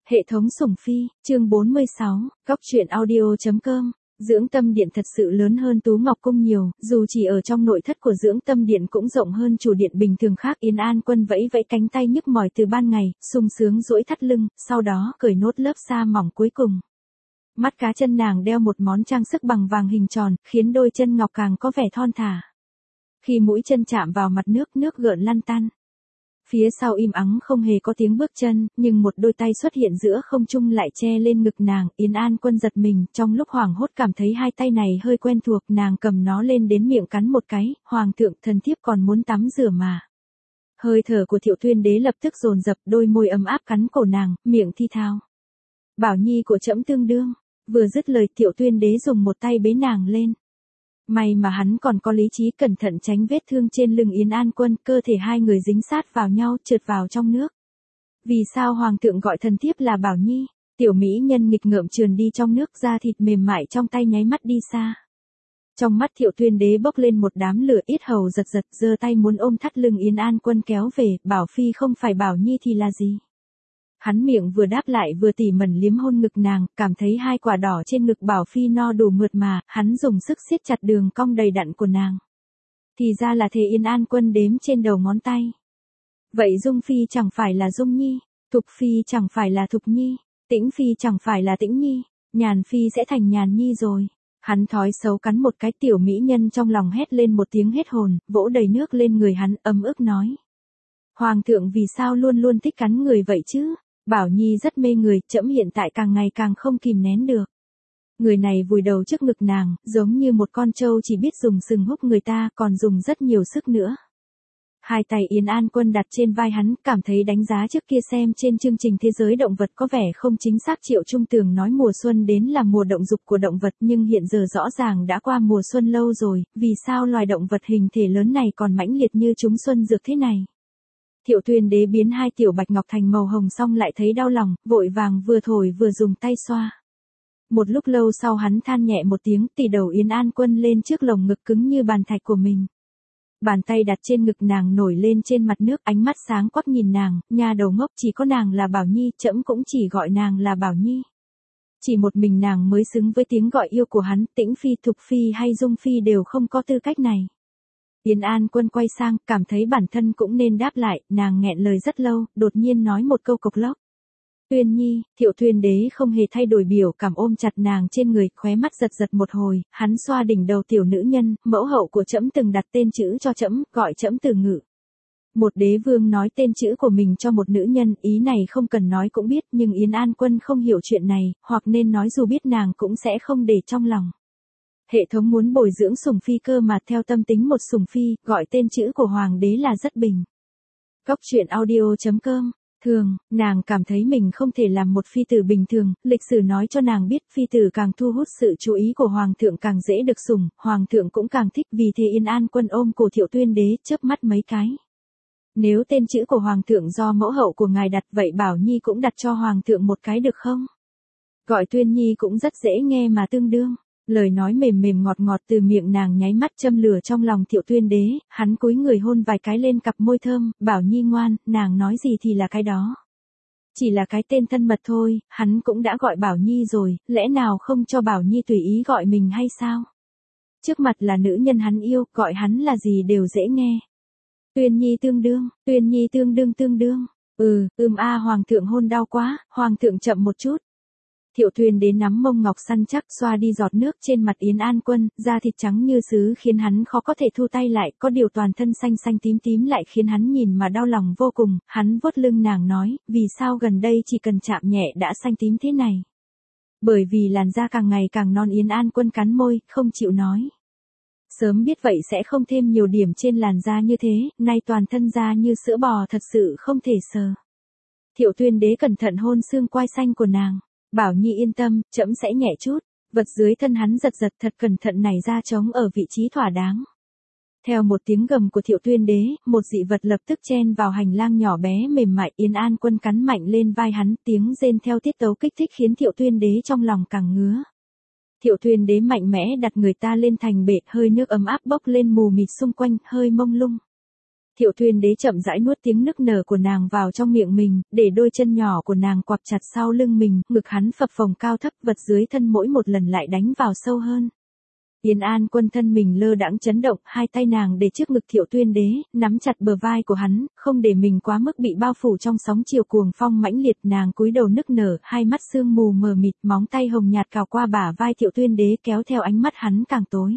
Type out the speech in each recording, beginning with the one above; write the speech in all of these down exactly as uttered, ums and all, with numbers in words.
Hệ thống sủng phi, chương bốn mươi sáu, góc truyện audio.com. Dưỡng tâm điện thật sự lớn hơn Tú Ngọc Cung nhiều, dù chỉ ở trong nội thất của dưỡng tâm điện cũng rộng hơn chủ điện bình thường khác. Yến An Quân vẫy vẫy cánh tay nhức mỏi từ ban ngày, sung sướng duỗi thắt lưng, sau đó cởi nốt lớp sa mỏng cuối cùng. Mắt cá chân nàng đeo một món trang sức bằng vàng hình tròn, khiến đôi chân ngọc càng có vẻ thon thả. Khi mũi chân chạm vào mặt nước, nước gợn lăn tăn. Phía sau im ắng không hề có tiếng bước chân, nhưng một đôi tay xuất hiện giữa không trung lại che lên ngực nàng. Yến An Quân giật mình, trong lúc hoảng hốt cảm thấy hai tay này hơi quen thuộc, nàng cầm nó lên đến miệng cắn một cái. Hoàng thượng, thần thiếp còn muốn tắm rửa mà. Hơi thở của Thiệu Tuyên Đế lập tức dồn dập, đôi môi ấm áp cắn cổ nàng, miệng thi thao. Bảo nhi của trẫm tương đương. Vừa dứt lời, Thiệu Tuyên Đế dùng một tay bế nàng lên. May mà hắn còn có lý trí, cẩn thận tránh vết thương trên lưng Yến An Quân, cơ thể hai người dính sát vào nhau, trượt vào trong nước. Vì sao hoàng thượng gọi thần thiếp là Bảo Nhi? Tiểu mỹ nhân nghịch ngợm trườn đi trong nước, da thịt mềm mại trong tay nháy mắt đi xa. Trong mắt Thiệu Tuyên Đế bốc lên một đám lửa, yết hầu giật giật, giơ tay muốn ôm thắt lưng Yến An Quân kéo về. Bảo phi không phải Bảo Nhi thì là gì? Hắn miệng vừa đáp lại vừa tỉ mẩn liếm hôn ngực nàng, cảm thấy hai quả đỏ trên ngực Bảo phi no đủ mượt mà, hắn dùng sức siết chặt đường cong đầy đặn của nàng. Thì ra là thế. Yến An Quân đếm trên đầu ngón tay. Vậy Dung phi chẳng phải là Dung Nhi, Thục phi chẳng phải là Thục Nhi, Tĩnh phi chẳng phải là Tĩnh Nhi, Nhàn phi sẽ thành Nhàn Nhi rồi. Hắn thói xấu cắn một cái. Tiểu mỹ nhân trong lòng hét lên một tiếng hết hồn, vỗ đầy nước lên người hắn, ấm ức nói: Hoàng thượng vì sao luôn luôn thích cắn người vậy chứ? Bảo Nhi rất mê người, trẫm hiện tại càng ngày càng không kìm nén được. Người này vùi đầu trước ngực nàng, giống như một con trâu chỉ biết dùng sừng húc người ta, còn dùng rất nhiều sức nữa. Hai tay Yến An Quân đặt trên vai hắn, cảm thấy đánh giá trước kia xem trên chương trình Thế giới động vật có vẻ không chính xác. Triệu Trung Tường nói mùa xuân đến là mùa động dục của động vật, nhưng hiện giờ rõ ràng đã qua mùa xuân lâu rồi, vì sao loài động vật hình thể lớn này còn mãnh liệt như chúng xuân dược thế này? Thiệu Tuyên Đế biến hai tiểu bạch ngọc thành màu hồng xong lại thấy đau lòng, vội vàng vừa thổi vừa dùng tay xoa. Một lúc lâu sau hắn than nhẹ một tiếng, tỉ đầu Yến An Quân lên trước lồng ngực cứng như bàn thạch của mình. Bàn tay đặt trên ngực nàng nổi lên trên mặt nước, ánh mắt sáng quắc nhìn nàng: Nha đầu ngốc, chỉ có nàng là Bảo Nhi, trẫm cũng chỉ gọi nàng là Bảo Nhi. Chỉ một mình nàng mới xứng với tiếng gọi yêu của hắn, Tĩnh phi, Thục phi hay Dung phi đều không có tư cách này. Yến An Quân quay sang, cảm thấy bản thân cũng nên đáp lại, nàng nghẹn lời rất lâu, đột nhiên nói một câu cộc lốc. Tuyên Nhi. Thiệu Tuyên Đế không hề thay đổi biểu cảm, ôm chặt nàng trên người, khóe mắt giật giật một hồi, hắn xoa đỉnh đầu tiểu nữ nhân: Mẫu hậu của trẫm từng đặt tên chữ cho trẫm, gọi trẫm Từ Ngự. Một đế vương nói tên chữ của mình cho một nữ nhân, ý này không cần nói cũng biết, nhưng Yến An Quân không hiểu chuyện này, hoặc nên nói dù biết nàng cũng sẽ không để trong lòng. Hệ thống muốn bồi dưỡng sủng phi cơ mà, theo tâm tính một sủng phi, gọi tên chữ của hoàng đế là rất bình. Góc truyện audio.com. Thường, nàng cảm thấy mình không thể làm một phi tử bình thường, lịch sử nói cho nàng biết phi tử càng thu hút sự chú ý của hoàng thượng càng dễ được sủng, hoàng thượng cũng càng thích, vì thế Yến An Quân ôm cổ Thiệu Tuyên Đế, chớp mắt mấy cái. Nếu tên chữ của hoàng thượng do mẫu hậu của ngài đặt, vậy Bảo Nhi cũng đặt cho hoàng thượng một cái được không? Gọi Tuyên Nhi cũng rất dễ nghe mà tương đương. Lời nói mềm mềm ngọt ngọt từ miệng nàng nháy mắt châm lửa trong lòng Thiệu Tuyên Đế, hắn cúi người hôn vài cái lên cặp môi thơm. Bảo Nhi ngoan, nàng nói gì thì là cái đó. Chỉ là cái tên thân mật thôi, hắn cũng đã gọi Bảo Nhi rồi, lẽ nào không cho Bảo Nhi tùy ý gọi mình hay sao? Trước mặt là nữ nhân hắn yêu, gọi hắn là gì đều dễ nghe. Tuyên Nhi tương đương, Tuyên Nhi tương đương tương đương. Ừ, ưm a hoàng thượng hôn đau quá, hoàng thượng chậm một chút. Thiệu Tuyên Đế nắm mông ngọc săn chắc, xoa đi giọt nước trên mặt Yến An Quân, da thịt trắng như sứ khiến hắn khó có thể thu tay lại, có điều toàn thân xanh xanh tím tím lại khiến hắn nhìn mà đau lòng vô cùng. Hắn vuốt lưng nàng nói: Vì sao gần đây chỉ cần chạm nhẹ đã xanh tím thế này? Bởi vì làn da càng ngày càng non. Yến An Quân cắn môi, không chịu nói. Sớm biết vậy sẽ không thêm nhiều điểm trên làn da như thế, nay toàn thân da như sữa bò, thật sự không thể sờ. Thiệu Tuyên Đế cẩn thận hôn xương quai xanh của nàng. Bảo Nhi yên tâm, trẫm sẽ nhẹ chút. Vật dưới thân hắn giật giật thật cẩn thận nảy ra trống ở vị trí thỏa đáng. Theo một tiếng gầm của Thiệu Tuyên Đế, một dị vật lập tức chen vào hành lang nhỏ bé mềm mại. Yến An Quân cắn mạnh lên vai hắn, tiếng rên theo tiết tấu kích thích khiến Thiệu Tuyên Đế trong lòng càng ngứa. Thiệu Tuyên Đế mạnh mẽ đặt người ta lên thành bệ, hơi nước ấm áp bốc lên mù mịt xung quanh, hơi mông lung. Thiệu Thuyên Đế chậm rãi nuốt tiếng nức nở của nàng vào trong miệng mình, để đôi chân nhỏ của nàng quặp chặt sau lưng mình, ngực hắn phập phồng cao thấp, vật dưới thân mỗi một lần lại đánh vào sâu hơn. Yến An Quân thân mình lơ đãng chấn động, hai tay nàng để trước ngực Thiệu Thuyên Đế, nắm chặt bờ vai của hắn, không để mình quá mức bị bao phủ trong sóng chiều cuồng phong mãnh liệt. Nàng cúi đầu nức nở, hai mắt sương mù mờ mịt, móng tay hồng nhạt cào qua bả vai Thiệu Thuyên Đế, kéo theo ánh mắt hắn càng tối.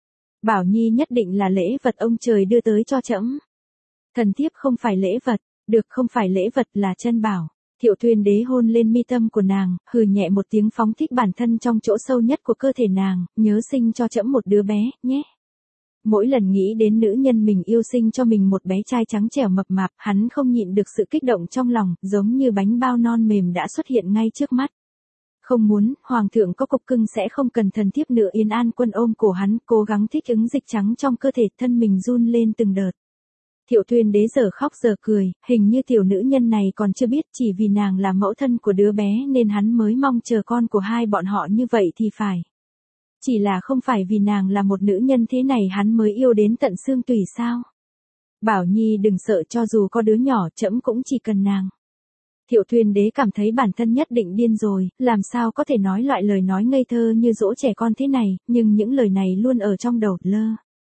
Bảo Nhi nhất định là lễ vật ông trời đưa tới cho trẫm. Thần thiếp không phải lễ vật, được không phải lễ vật là chân bảo. Thiệu Thuyên Đế hôn lên mi tâm của nàng, hừ nhẹ một tiếng phóng thích bản thân trong chỗ sâu nhất của cơ thể nàng, nhớ sinh cho trẫm một đứa bé, nhé. Mỗi lần nghĩ đến nữ nhân mình yêu sinh cho mình một bé trai trắng trẻo mập mạp, hắn không nhịn được sự kích động trong lòng, giống như bánh bao non mềm đã xuất hiện ngay trước mắt. Không muốn, hoàng thượng có cục cưng sẽ không cần thần thiếp nữa. Yến An Quân ôm cổ hắn, cố gắng thích ứng dịch trắng trong cơ thể, thân mình run lên từng đợt. Thiệu Thuyên Đế giờ khóc giờ cười, hình như tiểu nữ nhân này còn chưa biết chỉ vì nàng là mẫu thân của đứa bé nên hắn mới mong chờ con của hai bọn họ như vậy thì phải. Chỉ là không phải vì nàng là một nữ nhân thế này hắn mới yêu đến tận xương tủy sao? Bảo Nhi đừng sợ, cho dù có đứa nhỏ trẫm cũng chỉ cần nàng. Thiệu Thuyên Đế cảm thấy bản thân nhất định điên rồi, làm sao có thể nói loại lời nói ngây thơ như dỗ trẻ con thế này, nhưng những lời này luôn ở trong đầu, lơ.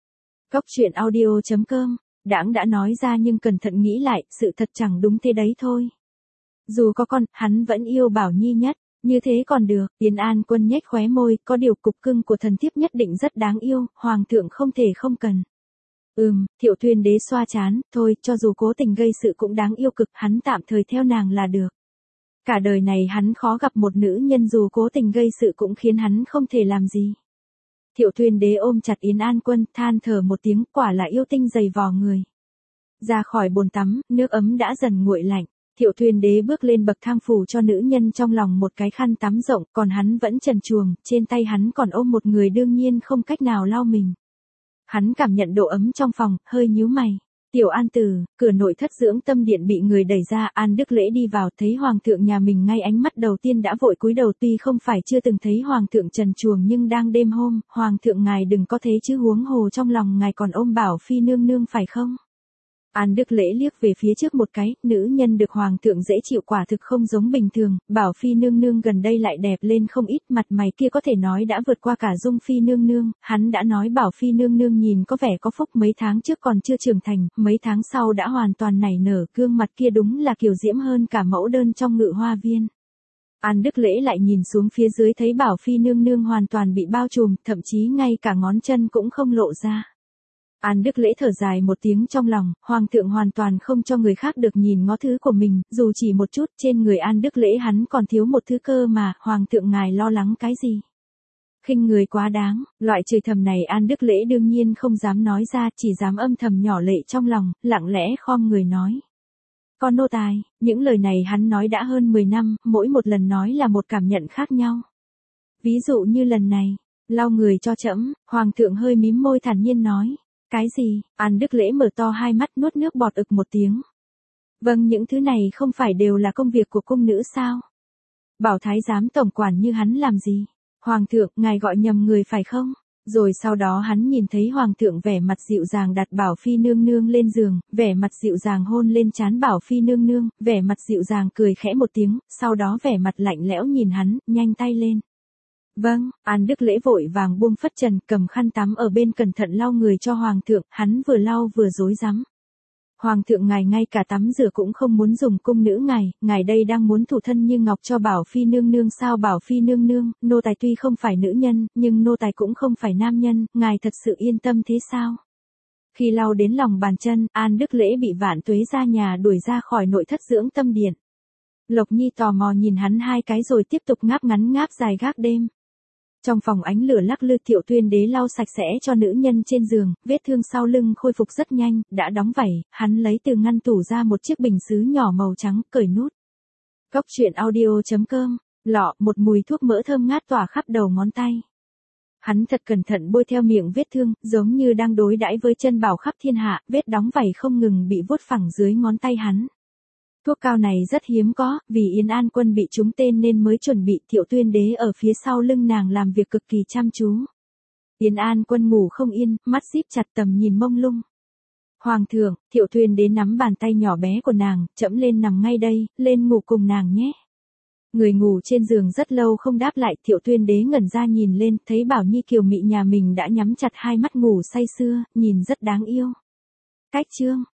Cóc truyện audio chấm com. Đãng đã nói ra nhưng cẩn thận nghĩ lại, sự thật chẳng đúng thế đấy thôi. Dù có con, hắn vẫn yêu Bảo Nhi nhất, như thế còn được. Yến An Quân nhếch khóe môi, có điều cục cưng của thần thiếp nhất định rất đáng yêu, hoàng thượng không thể không cần. Ừm, Thiệu Thuyên Đế xoa chán, thôi, cho dù cố tình gây sự cũng đáng yêu cực, hắn tạm thời theo nàng là được. Cả đời này hắn khó gặp một nữ nhân dù cố tình gây sự cũng khiến hắn không thể làm gì. Thiệu Thuyên Đế ôm chặt Yến An Quân, than thở một tiếng, quả là yêu tinh dày vò người. Ra khỏi bồn tắm, nước ấm đã dần nguội lạnh. Thiệu Thuyên Đế bước lên bậc thang phủ cho nữ nhân trong lòng một cái khăn tắm rộng, còn hắn vẫn trần truồng, trên tay hắn còn ôm một người đương nhiên không cách nào lau mình. Hắn cảm nhận độ ấm trong phòng, hơi nhíu mày. Tiểu An Tử, cửa nội thất dưỡng tâm điện bị người đẩy ra, An Đức Lễ đi vào thấy hoàng thượng nhà mình ngay ánh mắt đầu tiên đã vội cúi đầu, tuy không phải chưa từng thấy hoàng thượng trần truồng nhưng đang đêm hôm, hoàng thượng ngài đừng có thế chứ, huống hồ trong lòng ngài còn ôm Bảo Phi nương nương phải không? An Đức Lễ liếc về phía trước một cái, nữ nhân được hoàng thượng dễ chịu quả thực không giống bình thường, Bảo Phi nương nương gần đây lại đẹp lên không ít, mặt mày kia có thể nói đã vượt qua cả Dung Phi nương nương, hắn đã nói Bảo Phi nương nương nhìn có vẻ có phúc, mấy tháng trước còn chưa trưởng thành, mấy tháng sau đã hoàn toàn nảy nở, gương mặt kia đúng là kiều diễm hơn cả mẫu đơn trong Ngự Hoa Viên. An Đức Lễ lại nhìn xuống phía dưới thấy Bảo Phi nương nương hoàn toàn bị bao trùm, thậm chí ngay cả ngón chân cũng không lộ ra. An Đức Lễ thở dài một tiếng trong lòng, hoàng thượng hoàn toàn không cho người khác được nhìn ngó thứ của mình, dù chỉ một chút, trên người An Đức Lễ hắn còn thiếu một thứ cơ mà, hoàng thượng ngài lo lắng cái gì? Khinh người quá đáng, loại chửi thầm này An Đức Lễ đương nhiên không dám nói ra, chỉ dám âm thầm nhỏ lệ trong lòng, lặng lẽ khom người nói. Con nô tài, những lời này hắn nói đã hơn mười năm, mỗi một lần nói là một cảm nhận khác nhau. Ví dụ như lần này, lau người cho trẫm, hoàng thượng hơi mím môi thản nhiên nói. Cái gì? An Đức Lễ mở to hai mắt nuốt nước bọt ực một tiếng. Vâng, những thứ này không phải đều là công việc của cung nữ sao? Bảo thái giám tổng quản như hắn làm gì? Hoàng thượng, ngài gọi nhầm người phải không? Rồi sau đó hắn nhìn thấy hoàng thượng vẻ mặt dịu dàng đặt Bảo Phi nương nương lên giường, vẻ mặt dịu dàng hôn lên trán Bảo Phi nương nương, vẻ mặt dịu dàng cười khẽ một tiếng, sau đó vẻ mặt lạnh lẽo nhìn hắn, nhanh tay lên. Vâng, An Đức Lễ vội vàng buông phất trần, cầm khăn tắm ở bên cẩn thận lau người cho hoàng thượng, hắn vừa lau vừa rối rắm. Hoàng thượng ngài ngay cả tắm rửa cũng không muốn dùng, cung nữ ngài, ngài đây đang muốn thủ thân như ngọc cho Bảo Phi nương nương sao? Bảo Phi nương nương, nô tài tuy không phải nữ nhân, nhưng nô tài cũng không phải nam nhân, ngài thật sự yên tâm thế sao? Khi lau đến lòng bàn chân, An Đức Lễ bị Vạn Tuế ra nhà đuổi ra khỏi nội thất dưỡng tâm điện. Lộc Nhi tò mò nhìn hắn hai cái rồi tiếp tục ngáp ngắn ngáp dài gác đêm. Trong phòng ánh lửa lắc lư, Thiệu Thuyên Đế lau sạch sẽ cho nữ nhân trên giường, vết thương sau lưng khôi phục rất nhanh, đã đóng vảy, hắn lấy từ ngăn tủ ra một chiếc bình sứ nhỏ màu trắng, cởi nút. Cóc truyện audio chấm com, lọ, một mùi thuốc mỡ thơm ngát tỏa khắp đầu ngón tay. Hắn thật cẩn thận bôi theo miệng vết thương, giống như đang đối đãi với chân bảo khắp thiên hạ, vết đóng vảy không ngừng bị vuốt phẳng dưới ngón tay hắn. Thuốc cao này rất hiếm có, vì Yến An Quân bị trúng tên nên mới chuẩn bị. Thiệu Thuyên Đế ở phía sau lưng nàng làm việc cực kỳ chăm chú. Yến An Quân ngủ không yên, mắt díp chặt, tầm nhìn mông lung. Hoàng thượng, Thiệu Tuyên Đế nắm bàn tay nhỏ bé của nàng, trẫm lên nằm ngay đây, lên ngủ cùng nàng nhé. Người ngủ trên giường rất lâu không đáp lại, Thiệu Tuyên Đế ngẩn ra nhìn lên, thấy Bảo Nhi kiều mị nhà mình đã nhắm chặt hai mắt ngủ say sưa, nhìn rất đáng yêu. Cách chương